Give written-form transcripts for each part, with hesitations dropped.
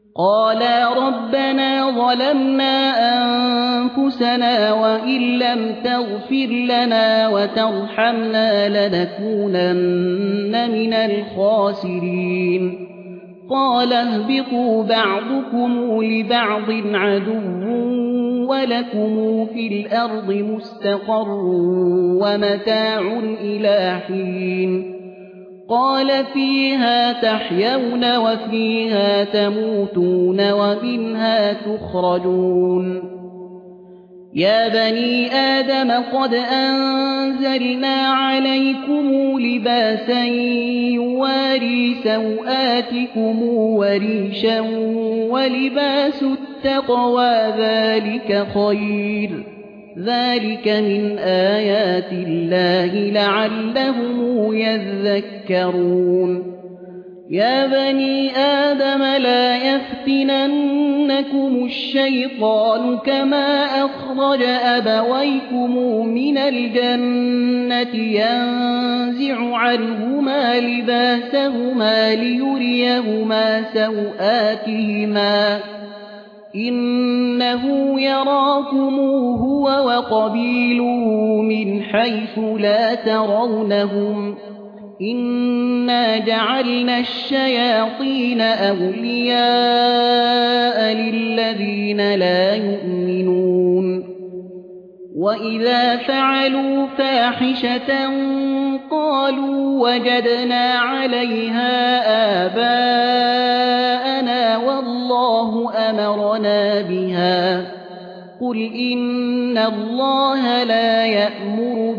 قالا ربنا ظلمنا أنفسنا وإن لم تغفر لنا وترحمنا لنكونن من الخاسرين قال اهبطوا بعضكم لبعض عدو ولكم في الأرض مستقر ومتاع إلى حين قال فيها تحيون وفيها تموتون ومنها تخرجون يا بني آدم قد أنزلنا عليكم لباسا يواري سوآتكم وريشا ولباس التقوى ذلك خير ذلك من آيات الله لعلهم يذكرون يا بني آدم لا يفتننكم الشيطان كما أخرج أبويكم من الجنة ينزع عنهما لباسهما ليريهما سوآتهما إنه يراكم هو وقبيله من حيث لا ترونهم إنا جعلنا الشياطين أولياء للذين لا يؤمنون وإذا فعلوا فاحشة قالوا وجدنا عليها آباءنا والله أمرنا بها قل إن الله لا يأمر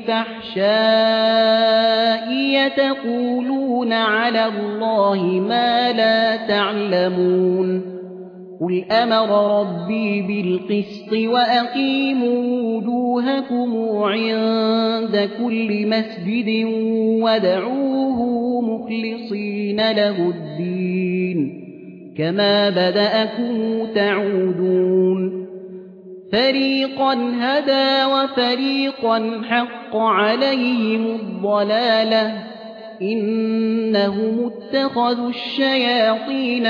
بالفحشاء يتقولون على الله ما لا تعلمون قل أمر ربي بالقسط وأقيموا وجوهكم عند كل مسجد وادعوه مخلصين له الدين كما بدأكم تعودون فريقا هدى وفريقا حق عليهم الضلالة إنهم اتخذوا الشياطين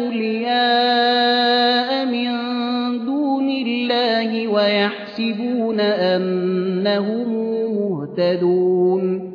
أولياء من دون الله ويحسبون أنهم مهتدون